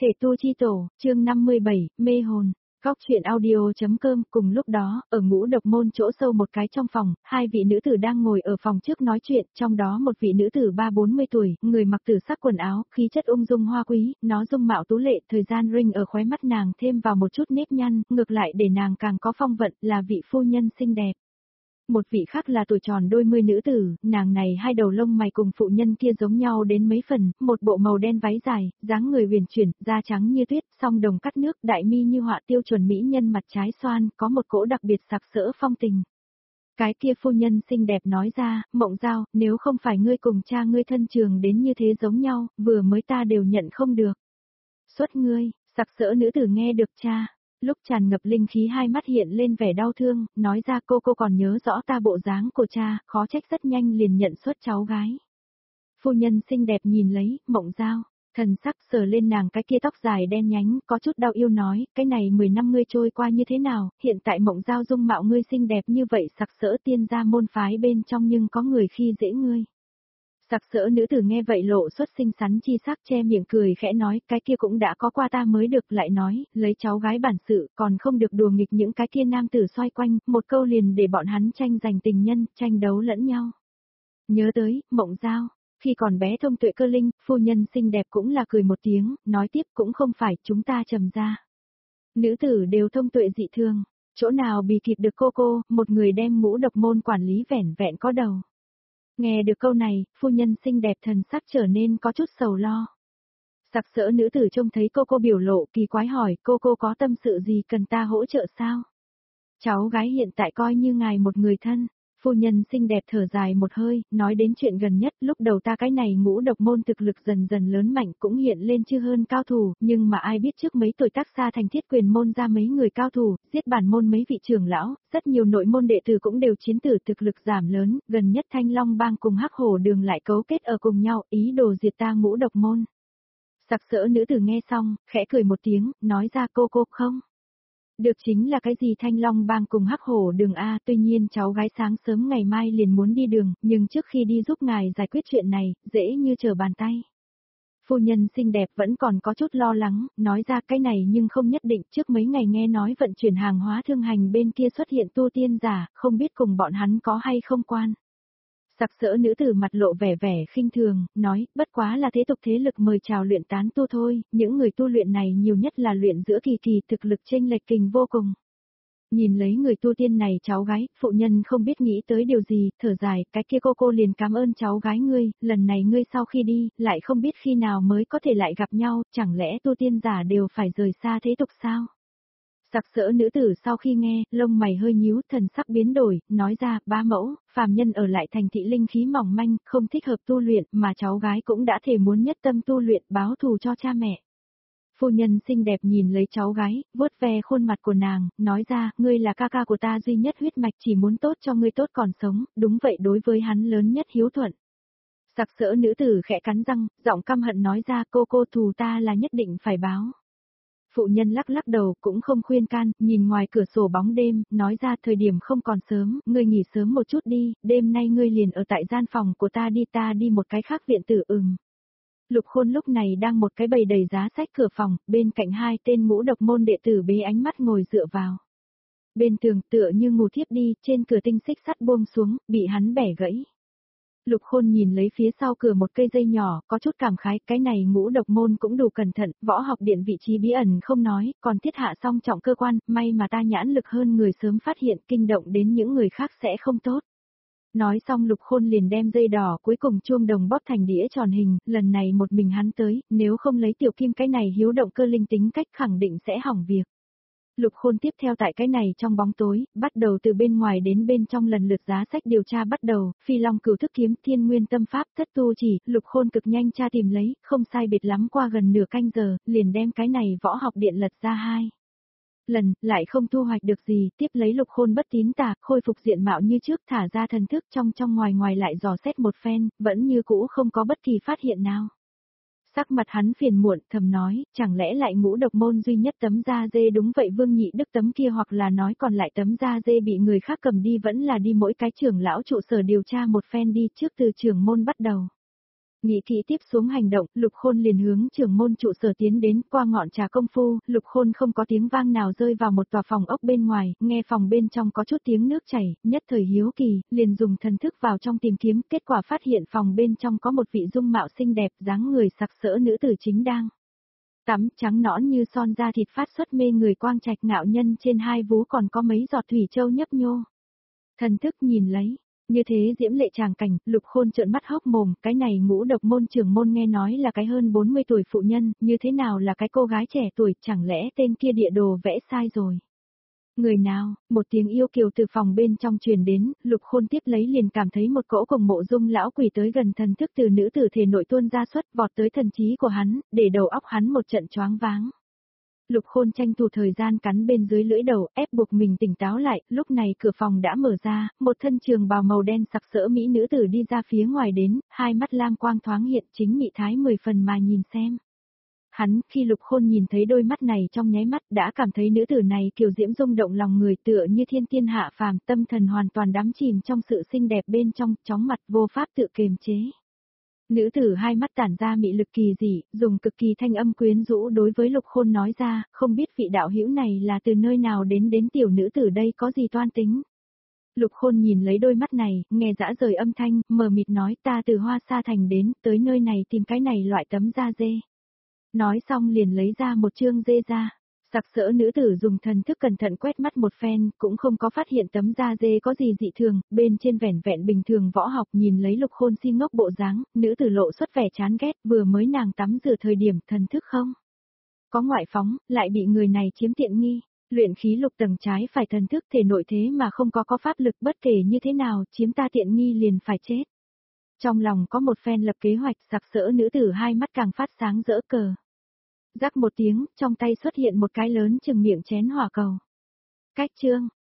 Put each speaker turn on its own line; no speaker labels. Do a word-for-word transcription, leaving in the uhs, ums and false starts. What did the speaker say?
Thể tu chi tổ, chương năm mươi bảy, mê hồn. Góc truyện audio.com. Cùng lúc đó, ở Ngũ Độc Môn chỗ sâu một cái trong phòng, hai vị nữ tử đang ngồi ở phòng trước nói chuyện, trong đó một vị nữ tử ba bốn mươi tuổi, người mặc tử sắc quần áo, khí chất ung dung hoa quý, nó dung mạo tú lệ, thời gian rinh ở khóe mắt nàng thêm vào một chút nếp nhăn, ngược lại để nàng càng có phong vận, là vị phu nhân xinh đẹp. Một vị khác là tuổi tròn đôi mươi nữ tử, nàng này hai đầu lông mày cùng phụ nhân kia giống nhau đến mấy phần, một bộ màu đen váy dài, dáng người huyền chuyển, da trắng như tuyết, song đồng cắt nước, đại mi như họa tiêu chuẩn mỹ nhân mặt trái xoan, có một cỗ đặc biệt sặc sỡ phong tình. Cái kia phu nhân xinh đẹp nói ra, Mộng Giao, nếu không phải ngươi cùng cha ngươi thân trường đến như thế giống nhau, vừa mới ta đều nhận không được. Xuất ngươi, sặc sỡ nữ tử nghe được cha. Lúc tràn ngập linh khí hai mắt hiện lên vẻ đau thương, nói ra cô cô còn nhớ rõ ta bộ dáng của cha, khó trách rất nhanh liền nhận xuất cháu gái. Phu nhân xinh đẹp nhìn lấy, Mộng Giao, thần sắc sờ lên nàng cái kia tóc dài đen nhánh, có chút đau yêu nói, cái này mười năm ngươi trôi qua như thế nào, hiện tại Mộng Giao dung mạo ngươi xinh đẹp như vậy sặc sỡ tiên gia môn phái bên trong nhưng có người khi dễ ngươi. Sặc sỡ nữ tử nghe vậy lộ xuất xinh xắn chi sắc che miệng cười khẽ nói, cái kia cũng đã có qua ta mới được, lại nói, lấy cháu gái bản sự, còn không được đùa nghịch những cái kia nam tử xoay quanh, một câu liền để bọn hắn tranh giành tình nhân, tranh đấu lẫn nhau. Nhớ tới, Mộng Giao, khi còn bé thông tuệ cơ linh, phu nhân xinh đẹp cũng là cười một tiếng, nói tiếp cũng không phải chúng ta trầm ra. Nữ tử đều thông tuệ dị thường, chỗ nào bì kịp được cô cô, một người đem Ngũ Độc Môn quản lý vẻn vẹn có đầu. Nghe được câu này, phu nhân xinh đẹp thần sắc trở nên có chút sầu lo. Sặc sỡ nữ tử trông thấy cô cô biểu lộ kỳ quái hỏi, cô cô có tâm sự gì cần ta hỗ trợ sao? Cháu gái hiện tại coi như ngài một người thân. Phu nhân xinh đẹp thở dài một hơi, nói đến chuyện gần nhất, lúc đầu ta cái này Ngũ Độc Môn thực lực dần dần lớn mạnh cũng hiện lên chưa hơn cao thủ, nhưng mà ai biết trước mấy tuổi tác xa thành Thiết Quyền môn ra mấy người cao thủ, giết bản môn mấy vị trưởng lão, rất nhiều nội môn đệ tử cũng đều chiến tử, thực lực giảm lớn, gần nhất Thanh Long Bang cùng Hắc Hổ Đường lại cấu kết ở cùng nhau, ý đồ diệt ta Ngũ Độc Môn. Sặc sỡ nữ tử nghe xong, khẽ cười một tiếng, nói ra cô cô không. Được chính là cái gì Thanh Long Bang cùng Hắc Hổ Đường A, tuy nhiên cháu gái sáng sớm ngày mai liền muốn đi đường, nhưng trước khi đi giúp ngài giải quyết chuyện này, dễ như trở bàn tay. Phu nhân xinh đẹp vẫn còn có chút lo lắng, nói ra cái này nhưng không nhất định, trước mấy ngày nghe nói vận chuyển hàng hóa thương hành bên kia xuất hiện tu tiên giả, không biết cùng bọn hắn có hay không quan. Sặc sỡ nữ tử mặt lộ vẻ vẻ khinh thường, nói, bất quá là thế tục thế lực mời chào luyện tán tu thôi, những người tu luyện này nhiều nhất là luyện giữa kỳ kỳ thực lực chênh lệch kình vô cùng. Nhìn lấy người tu tiên này cháu gái, phụ nhân không biết nghĩ tới điều gì, thở dài, cái kia cô cô liền cảm ơn cháu gái ngươi, lần này ngươi sau khi đi, lại không biết khi nào mới có thể lại gặp nhau, chẳng lẽ tu tiên giả đều phải rời xa thế tục sao? Sặc sỡ nữ tử sau khi nghe, lông mày hơi nhíu, thần sắc biến đổi, nói ra, bá mẫu, phàm nhân ở lại thành thị linh khí mỏng manh, không thích hợp tu luyện, mà cháu gái cũng đã thể muốn nhất tâm tu luyện báo thù cho cha mẹ. Phu nhân xinh đẹp nhìn lấy cháu gái, vuốt ve khuôn mặt của nàng, nói ra, ngươi là ca ca của ta duy nhất huyết mạch chỉ muốn tốt cho ngươi tốt còn sống, đúng vậy đối với hắn lớn nhất hiếu thuận. Sặc sỡ nữ tử khẽ cắn răng, giọng căm hận nói ra, cô cô thù ta là nhất định phải báo. Phụ nhân lắc lắc đầu cũng không khuyên can, nhìn ngoài cửa sổ bóng đêm, nói ra thời điểm không còn sớm, ngươi nghỉ sớm một chút đi, đêm nay ngươi liền ở tại gian phòng của ta đi ta đi một cái khác viện tử ừm. Lục Khôn lúc này đang một cái bầy đầy giá sách cửa phòng, bên cạnh hai tên Ngũ Độc Môn đệ tử bế ánh mắt ngồi dựa vào. Bên tường tựa như ngủ thiếp đi, trên cửa tinh xích sắt buông xuống, bị hắn bẻ gãy. Lục Khôn nhìn lấy phía sau cửa một cây dây nhỏ, có chút cảm khái, cái này Ngũ Độc Môn cũng đủ cẩn thận, võ học điện vị trí bí ẩn không nói, còn thiết hạ song trọng cơ quan, may mà ta nhãn lực hơn người sớm phát hiện, kinh động đến những người khác sẽ không tốt. Nói xong Lục Khôn liền đem dây đỏ cuối cùng chuông đồng bóp thành đĩa tròn hình, lần này một mình hắn tới, nếu không lấy tiểu kim cái này hiếu động cơ linh tính cách khẳng định sẽ hỏng việc. Lục Khôn tiếp theo tại cái này trong bóng tối, bắt đầu từ bên ngoài đến bên trong lần lượt giá sách điều tra bắt đầu, Phi Long Cửu Thức Kiếm, Thiên Nguyên Tâm Pháp, Thất Tu Chỉ, Lục Khôn cực nhanh tra tìm lấy, không sai biệt lắm qua gần nửa canh giờ, liền đem cái này võ học điện lật ra hai lần, lại không thu hoạch được gì, tiếp lấy Lục Khôn bất tín tà, khôi phục diện mạo như trước, thả ra thần thức trong trong ngoài ngoài lại dò xét một phen, vẫn như cũ không có bất kỳ phát hiện nào. Sắc mặt hắn phiền muộn, thầm nói, chẳng lẽ lại Ngũ Độc Môn duy nhất tấm da dê đúng vậy Vương Nhị Đức tấm kia hoặc là nói còn lại tấm da dê bị người khác cầm đi vẫn là đi mỗi cái trưởng lão trụ sở điều tra một phen đi trước từ trưởng môn bắt đầu. Nghĩ kỹ tiếp xuống hành động, Lục Khôn liền hướng trưởng môn trụ sở tiến đến, qua ngọn trà công phu, Lục Khôn không có tiếng vang nào rơi vào một tòa phòng ốc bên ngoài, nghe phòng bên trong có chút tiếng nước chảy, nhất thời hiếu kỳ, liền dùng thần thức vào trong tìm kiếm, kết quả phát hiện phòng bên trong có một vị dung mạo xinh đẹp, dáng người sặc sỡ nữ tử chính đang tắm, trắng nõn như son, da thịt phát xuất mê người quang trạch, ngạo nhân trên hai vú còn có mấy giọt thủy châu nhấp nhô. Thần thức nhìn lấy, như thế diễm lệ tràng cảnh, Lục Khôn trợn mắt hốc mồm, cái này Ngũ Độc môn trưởng môn nghe nói là cái hơn bốn mươi tuổi phụ nhân, như thế nào là cái cô gái trẻ tuổi, chẳng lẽ tên kia địa đồ vẽ sai rồi. Người nào, một tiếng yêu kiều từ phòng bên trong truyền đến, Lục Khôn tiếp lấy liền cảm thấy một cỗ cùng mộ dung lão quỷ tới gần, thần thức từ nữ tử thể nội tuôn ra xuất vọt tới thần trí của hắn, để đầu óc hắn một trận choáng váng. Lục Khôn tranh thủ thời gian cắn bên dưới lưỡi đầu, ép buộc mình tỉnh táo lại, lúc này cửa phòng đã mở ra, một thân trường bào màu đen sặc sỡ mỹ nữ tử đi ra phía ngoài đến, hai mắt lam quang thoáng hiện, chính mị thái mười phần mà nhìn xem. Hắn, khi Lục Khôn nhìn thấy đôi mắt này trong nháy mắt đã cảm thấy nữ tử này kiều diễm rung động lòng người, tựa như thiên tiên hạ phàm, tâm thần hoàn toàn đắm chìm trong sự xinh đẹp bên trong, chóng mặt vô pháp tự kiềm chế. Nữ tử hai mắt tản ra mị lực kỳ dị, dùng cực kỳ thanh âm quyến rũ đối với Lục Khôn nói ra, không biết vị đạo hữu này là từ nơi nào đến, đến tiểu nữ tử đây có gì toan tính. Lục Khôn nhìn lấy đôi mắt này, nghe dã rời âm thanh, mờ mịt nói, ta từ Hoa Sa Thành đến, tới nơi này tìm cái này loại tấm da dê. Nói xong liền lấy ra một chương dê ra. Sặc sỡ nữ tử dùng thần thức cẩn thận quét mắt một phen, cũng không có phát hiện tấm da dê có gì dị thường, bên trên vẻn vẹn bình thường võ học. Nhìn lấy Lục Khôn si ngốc bộ dáng, nữ tử lộ xuất vẻ chán ghét, vừa mới nàng tắm rửa thời điểm thần thức không có ngoại phóng, lại bị người này chiếm tiện nghi. Luyện khí lục tầng trái phải thần thức thể nội thế mà không có có pháp lực, bất kể như thế nào, chiếm ta tiện nghi liền phải chết. Trong lòng có một phen lập kế hoạch, sặc sỡ nữ tử hai mắt càng phát sáng rỡ cờ. Rắc một tiếng, trong tay xuất hiện một cái lớn chừng miệng chén hỏa cầu. Cách chương